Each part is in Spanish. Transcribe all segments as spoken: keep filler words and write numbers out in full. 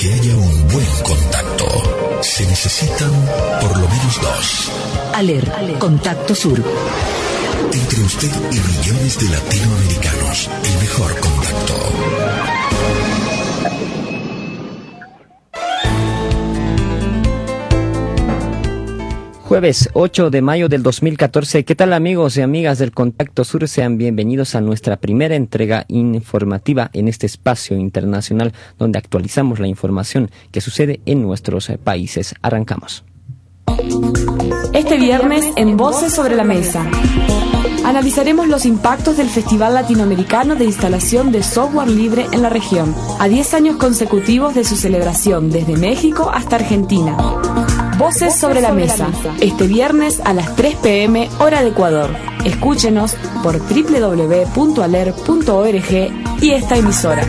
que haya un buen contacto, se necesitan por lo menos dos. ALER, Contacto Sur. Entre usted y millones de latinoamericanos, el mejor contacto. Jueves ocho de mayo del dos mil catorce. ¿Qué tal, amigos y amigas del Contacto Sur? Sean bienvenidos a nuestra primera entrega informativa en este espacio internacional donde actualizamos la información que sucede en nuestros países. Arrancamos. Este viernes en Voces sobre la Mesa analizaremos los impactos del Festival Latinoamericano de Instalación de Software Libre en la región, a diez años consecutivos de su celebración desde México hasta Argentina. Voces sobre la Mesa, este viernes a las tres pe eme hora de Ecuador. Escúchenos por doble u doble u doble u punto aler punto org y esta emisora.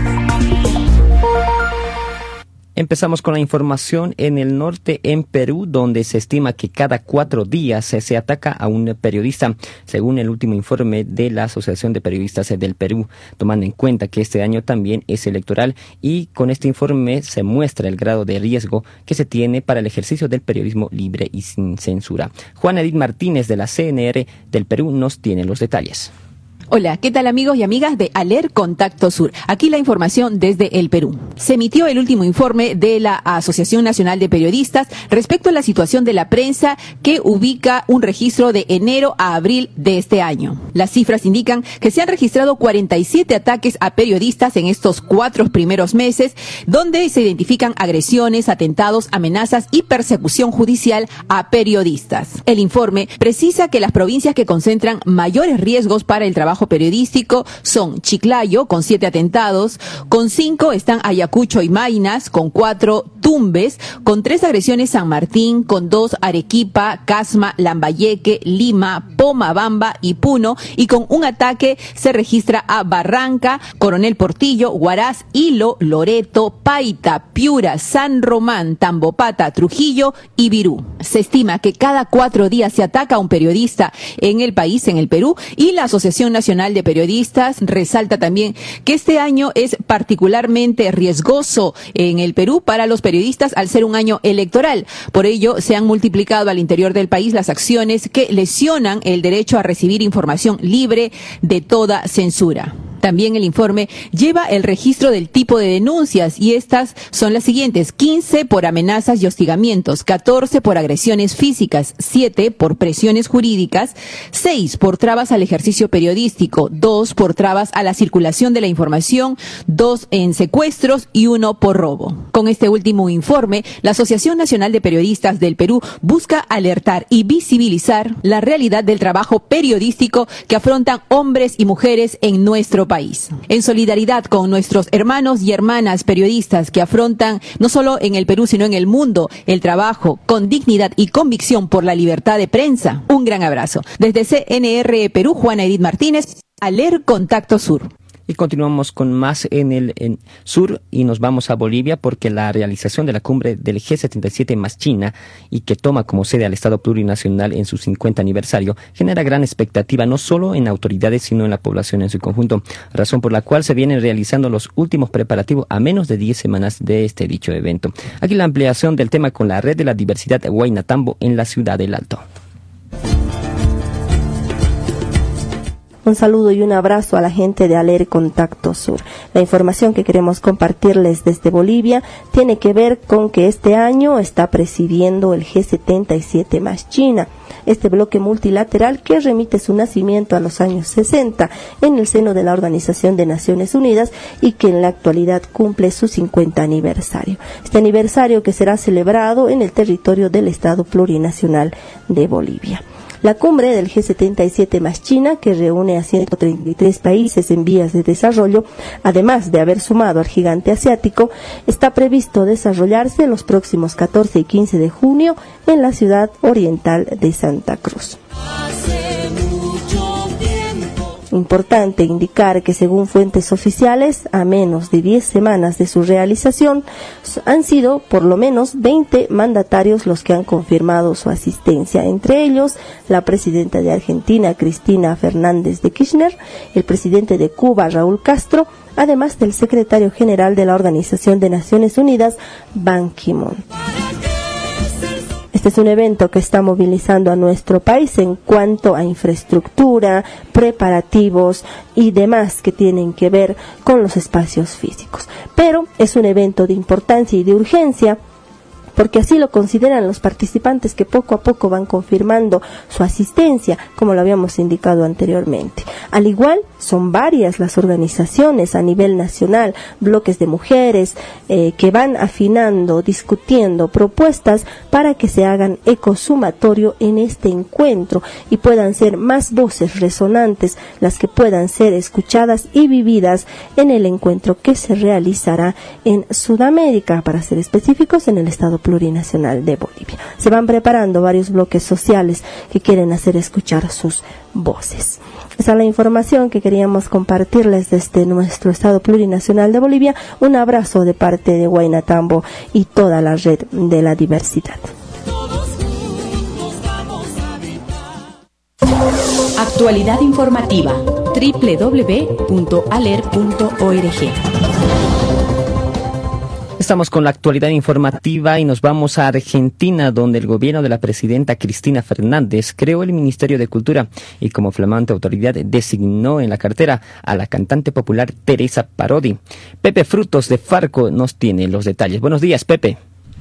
Empezamos con la información en el norte, en Perú, donde se estima que cada cuatro días se, se ataca a un periodista, según el último informe de la Asociación de Periodistas del Perú, tomando en cuenta que este año también es electoral, y con este informe se muestra el grado de riesgo que se tiene para el ejercicio del periodismo libre y sin censura. Juana Edith Martínez de la ce ene erre del Perú nos tiene los detalles. Hola, ¿qué tal, amigos y amigas de ALER Contacto Sur? Aquí la información desde el Perú. Se emitió el último informe de la Asociación Nacional de Periodistas respecto a la situación de la prensa, que ubica un registro de enero a abril de este año. Las cifras indican que se han registrado cuarenta y siete ataques a periodistas en estos cuatro primeros meses, donde se identifican agresiones, atentados, amenazas y persecución judicial a periodistas. El informe precisa que las provincias que concentran mayores riesgos para el trabajo periodístico son Chiclayo, con siete atentados, con cinco están Ayacucho y Maynas, con cuatro Tumbes, con tres agresiones San Martín, con dos Arequipa, Casma, Lambayeque, Lima, Pomabamba y Puno, y con un ataque se registra a Barranca, Coronel Portillo, Huaraz, Hilo, Loreto, Paita, Piura, San Román, Tambopata, Trujillo y Virú. Se estima que cada cuatro días se ataca a un periodista en el país, en el Perú, y la Asociación Nacional de Periodistas resalta también que este año es particularmente riesgoso en el Perú para los periodistas al ser un año electoral. Por ello, se han multiplicado al interior del país las acciones que lesionan el derecho a recibir información libre de toda censura. También el informe lleva el registro del tipo de denuncias, y estas son las siguientes: quince por amenazas y hostigamientos, catorce por agresiones físicas, siete por presiones jurídicas, seis por trabas al ejercicio periodístico, dos por trabas a la circulación de la información, dos en secuestros y uno por robo. Con este último informe, la Asociación Nacional de Periodistas del Perú busca alertar y visibilizar la realidad del trabajo periodístico que afrontan hombres y mujeres en nuestro país. país. En solidaridad con nuestros hermanos y hermanas periodistas que afrontan, no solo en el Perú, sino en el mundo, el trabajo con dignidad y convicción por la libertad de prensa. Un gran abrazo. Desde ce ene erre Perú, Juana Edith Martínez, ALER Contacto Sur. Y continuamos con más en el en sur y nos vamos a Bolivia, porque la realización de la cumbre del ge setenta y siete más China, y que toma como sede al Estado plurinacional en su cincuenta aniversario, genera gran expectativa no solo en autoridades sino en la población en su conjunto, razón por la cual se vienen realizando los últimos preparativos a menos de diez semanas de este dicho evento. Aquí la ampliación del tema con la Red de la Diversidad Huayna-Tambo en la ciudad del Alto. Un saludo y un abrazo a la gente de ALER Contacto Sur. La información que queremos compartirles desde Bolivia tiene que ver con que este año está presidiendo el ge setenta y siete más China, este bloque multilateral que remite su nacimiento a los años sesenta en el seno de la Organización de Naciones Unidas y que en la actualidad cumple su cincuenta aniversario. Este aniversario que será celebrado en el territorio del Estado plurinacional de Bolivia. La cumbre del ge setenta y siete más China, que reúne a ciento treinta y tres países en vías de desarrollo, además de haber sumado al gigante asiático, está previsto desarrollarse los próximos catorce y quince de junio en la ciudad oriental de Santa Cruz. Importante indicar que según fuentes oficiales, a menos de diez semanas de su realización, han sido por lo menos veinte mandatarios los que han confirmado su asistencia, entre ellos la presidenta de Argentina, Cristina Fernández de Kirchner, el presidente de Cuba, Raúl Castro, además del secretario general de la Organización de Naciones Unidas, Ban Ki-moon. Este es un evento que está movilizando a nuestro país en cuanto a infraestructura, preparativos y demás que tienen que ver con los espacios físicos. Pero es un evento de importancia y de urgencia, porque así lo consideran los participantes que poco a poco van confirmando su asistencia, como lo habíamos indicado anteriormente. Al igual, son varias las organizaciones a nivel nacional, bloques de mujeres, eh, que van afinando, discutiendo propuestas para que se hagan eco sumatorio en este encuentro y puedan ser más voces resonantes las que puedan ser escuchadas y vividas en el encuentro que se realizará en Sudamérica, para ser específicos, en el Estado Plurinacional de Bolivia. Se van preparando varios bloques sociales que quieren hacer escuchar sus voces. Esa es la información que queríamos compartirles desde nuestro Estado Plurinacional de Bolivia. Un abrazo de parte de Huayna Tambo y toda la red de la diversidad. Actualidad informativa. doble u doble u doble u punto aler punto org. Estamos con la actualidad informativa y nos vamos a Argentina, donde el gobierno de la presidenta Cristina Fernández creó el Ministerio de Cultura y como flamante autoridad designó en la cartera a la cantante popular Teresa Parodi. Pepe Frutos de Farco nos tiene los detalles. Buenos días, Pepe.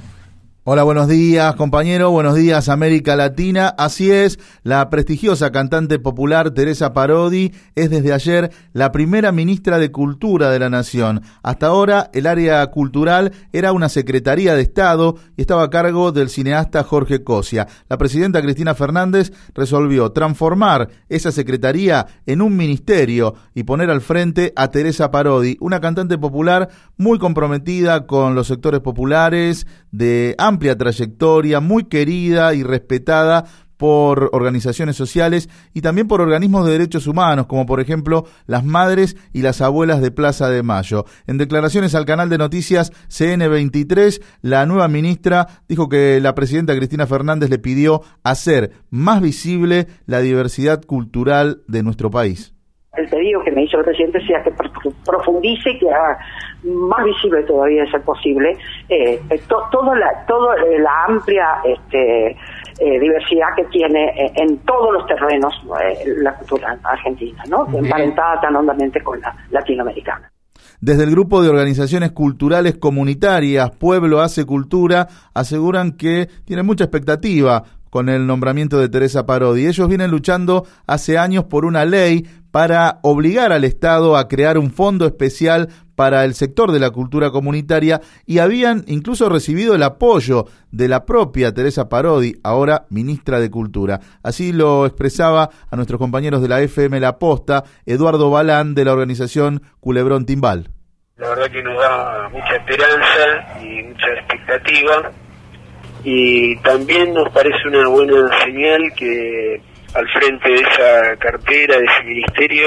Hola, buenos días, compañero. Buenos días, América Latina. Así es, la prestigiosa cantante popular Teresa Parodi es desde ayer la primera ministra de Cultura de la Nación. Hasta ahora, el área cultural era una secretaría de Estado y estaba a cargo del cineasta Jorge Cosia. La presidenta Cristina Fernández resolvió transformar esa secretaría en un ministerio y poner al frente a Teresa Parodi, una cantante popular muy comprometida con los sectores populares, de amplia trayectoria, muy querida y respetada por organizaciones sociales y también por organismos de derechos humanos, como por ejemplo las madres y las abuelas de Plaza de Mayo. En declaraciones al canal de noticias C N veintitrés, la nueva ministra dijo que la presidenta Cristina Fernández le pidió hacer más visible la diversidad cultural de nuestro país. El pedido que me hizo el presidente sea que profundice y que haga más visible todavía de ser posible eh, to, todo la todo eh, la amplia este, eh, diversidad que tiene eh, en todos los terrenos eh, la cultura argentina, ¿no? Emparentada tan hondamente con la latinoamericana. Desde el grupo de organizaciones culturales comunitarias Pueblo Hace Cultura aseguran que tienen mucha expectativa con el nombramiento de Teresa Parodi. Ellos vienen luchando hace años por una ley para obligar al Estado a crear un fondo especial para el sector de la cultura comunitaria y habían incluso recibido el apoyo de la propia Teresa Parodi, ahora ministra de Cultura. Así lo expresaba a nuestros compañeros de la F M La Posta, Eduardo Balán, de la organización Culebrón Timbal. La verdad que nos da mucha esperanza y mucha expectativa, y también nos parece una buena señal que al frente de esa cartera, de ese ministerio,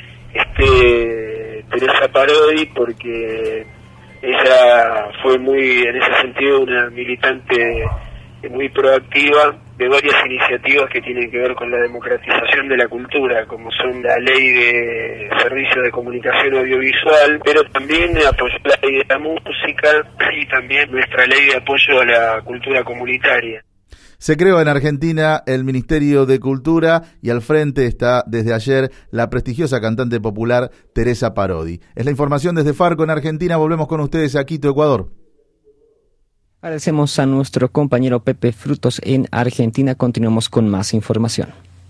esté Teresa Parodi, porque ella fue muy, en ese sentido, una militante muy proactiva de varias iniciativas que tienen que ver con la democratización de la cultura, como son la ley de servicios de comunicación audiovisual, pero también apoyó la ley de la música y también nuestra ley de apoyo a la cultura comunitaria. Se creó en Argentina el Ministerio de Cultura y al frente está desde ayer la prestigiosa cantante popular Teresa Parodi. Es la información desde Farco en Argentina. Volvemos con ustedes a Quito, Ecuador. Agradecemos a nuestro compañero Pepe Frutos en Argentina. Continuamos con más información.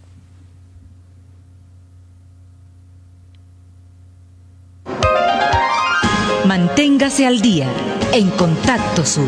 Manténgase al día en Contacto Sur.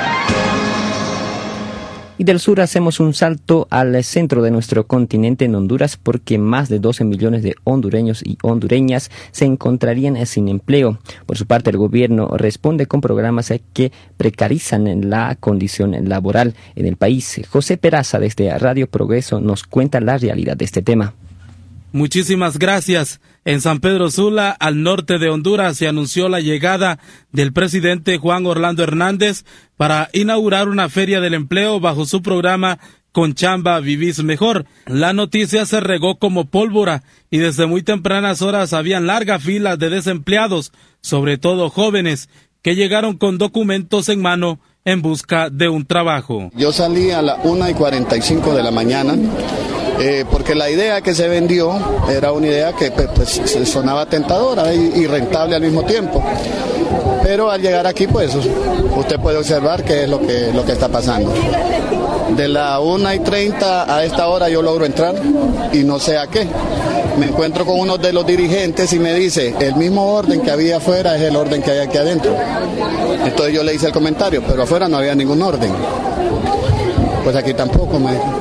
Y del sur hacemos un salto al centro de nuestro continente, en Honduras, porque más de doce millones de hondureños y hondureñas se encontrarían sin empleo. Por su parte, el gobierno responde con programas que precarizan la condición laboral en el país. José Peraza, desde Radio Progreso, nos cuenta la realidad de este tema. Muchísimas gracias. En San Pedro Sula, al norte de Honduras, se anunció la llegada del presidente Juan Orlando Hernández para inaugurar una feria del empleo bajo su programa Con Chamba Vivís Mejor. La noticia se regó como pólvora y desde muy tempranas horas habían largas filas de desempleados, sobre todo jóvenes, que llegaron con documentos en mano en busca de un trabajo. Yo salí a las una y cuarenta y cinco de la mañana. Eh, porque la idea que se vendió era una idea que pues, pues, sonaba tentadora y, y rentable al mismo tiempo. Pero al llegar aquí, pues, usted puede observar qué es lo que, lo que está pasando. De la una y treinta a esta hora yo logro entrar y no sé a qué. Me encuentro con uno de los dirigentes y me dice, el mismo orden que había afuera es el orden que hay aquí adentro. Entonces yo le hice el comentario, pero afuera no había ningún orden. Pues aquí tampoco, me dijo.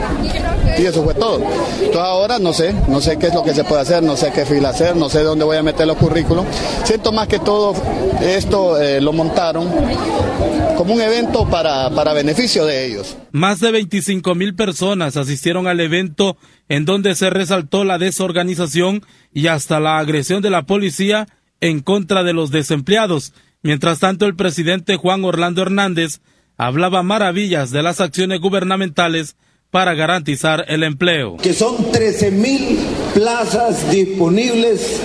Y eso fue todo. Entonces ahora no sé, no sé qué es lo que se puede hacer, no sé qué fila hacer, no sé dónde voy a meter los currículos. Siento más que todo esto eh, lo montaron como un evento para, para beneficio de ellos. Más de veinticinco mil personas asistieron al evento en donde se resaltó la desorganización y hasta la agresión de la policía en contra de los desempleados. Mientras tanto, el presidente Juan Orlando Hernández hablaba maravillas de las acciones gubernamentales para garantizar el empleo. Que son trece mil plazas disponibles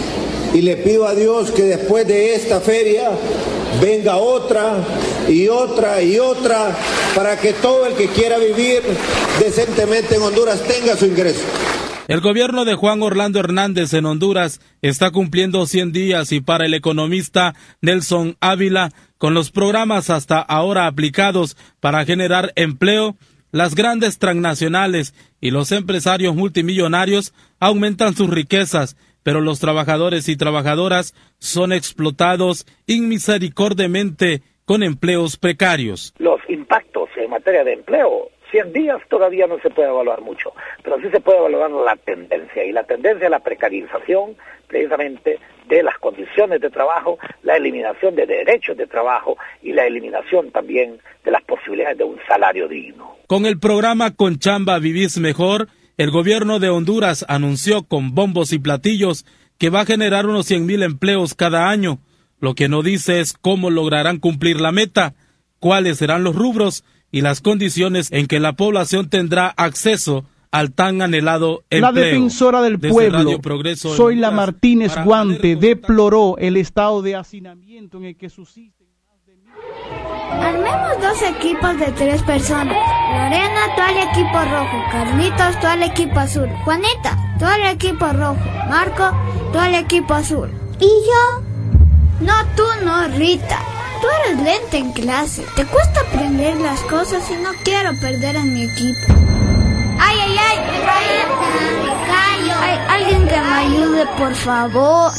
y le pido a Dios que después de esta feria venga otra y otra y otra para que todo el que quiera vivir decentemente en Honduras tenga su ingreso. El gobierno de Juan Orlando Hernández en Honduras está cumpliendo cien días y para el economista Nelson Ávila, con los programas hasta ahora aplicados para generar empleo, las grandes transnacionales y los empresarios multimillonarios aumentan sus riquezas, pero los trabajadores y trabajadoras son explotados inmisericordiamente con empleos precarios. Los impactos en materia de empleo, cien días todavía no se puede evaluar mucho, pero sí se puede evaluar la tendencia, y la tendencia es la precarización precisamente de las condiciones de trabajo, la eliminación de derechos de trabajo y la eliminación también de las posibilidades de un salario digno. Con el programa Con Chamba Vivís Mejor, el gobierno de Honduras anunció con bombos y platillos que va a generar unos cien mil empleos cada año. Lo que no dice es cómo lograrán cumplir la meta, cuáles serán los rubros y las condiciones en que la población tendrá acceso al tan anhelado empleo. La defensora del Desde pueblo, Progreso Zoila Martínez Guante, deploró el estado de hacinamiento en el que subsisten más de mil. Armemos dos equipos de tres personas. Lorena, tú al equipo rojo. Carlitos, tú al equipo azul. Juanita, tú al equipo rojo. Marco, tú al equipo azul. ¿Y yo? No, tú no, Rita. Tú eres lenta en clase. Te cuesta aprender las cosas y no quiero perder a mi equipo. ¡Ay, ay, ay! ¡Me caigo! ¡Me caigo! Ay, alguien que me ayude, por favor.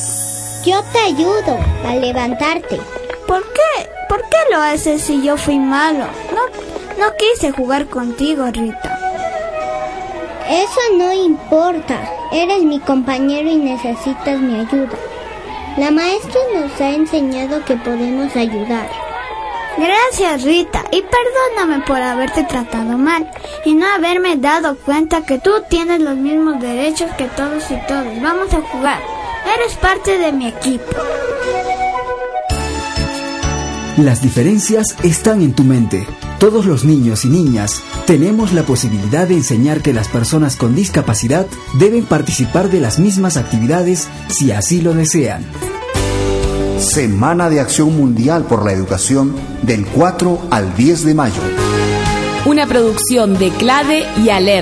Yo te ayudo a levantarte. ¿Por qué? ¿Por qué lo haces si yo fui malo? No, no quise jugar contigo, Rita. Eso no importa. Eres mi compañero y necesitas mi ayuda. La maestra nos ha enseñado que podemos ayudar. Gracias, Rita, y perdóname por haberte tratado mal y no haberme dado cuenta que tú tienes los mismos derechos que todos y todos. Vamos a jugar. Eres parte de mi equipo. Las diferencias están en tu mente. Todos los niños y niñas tenemos la posibilidad de enseñar que las personas con discapacidad deben participar de las mismas actividades si así lo desean. Semana de Acción Mundial por la Educación del cuatro al diez de mayo. Una producción de CLADE y ALER.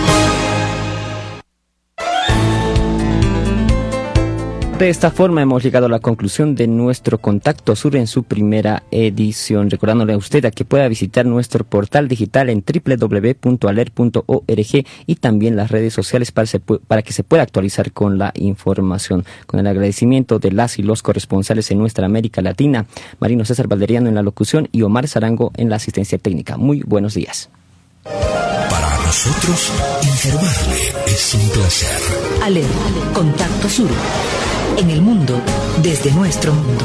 De esta forma hemos llegado a la conclusión de nuestro Contacto Sur en su primera edición. Recordándole a usted a que pueda visitar nuestro portal digital en doble u doble u doble u punto aler punto org y también las redes sociales para, se, para que se pueda actualizar con la información. Con el agradecimiento de las y los corresponsales en nuestra América Latina, Marino César Valderiano en la locución y Omar Zarango en la asistencia técnica. Muy buenos días. Para nosotros, informarle es un placer. ALER, Contacto Sur. En el mundo, desde nuestro mundo.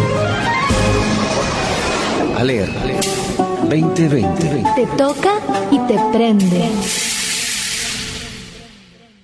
ALER veinte veinte. Te toca y te prende.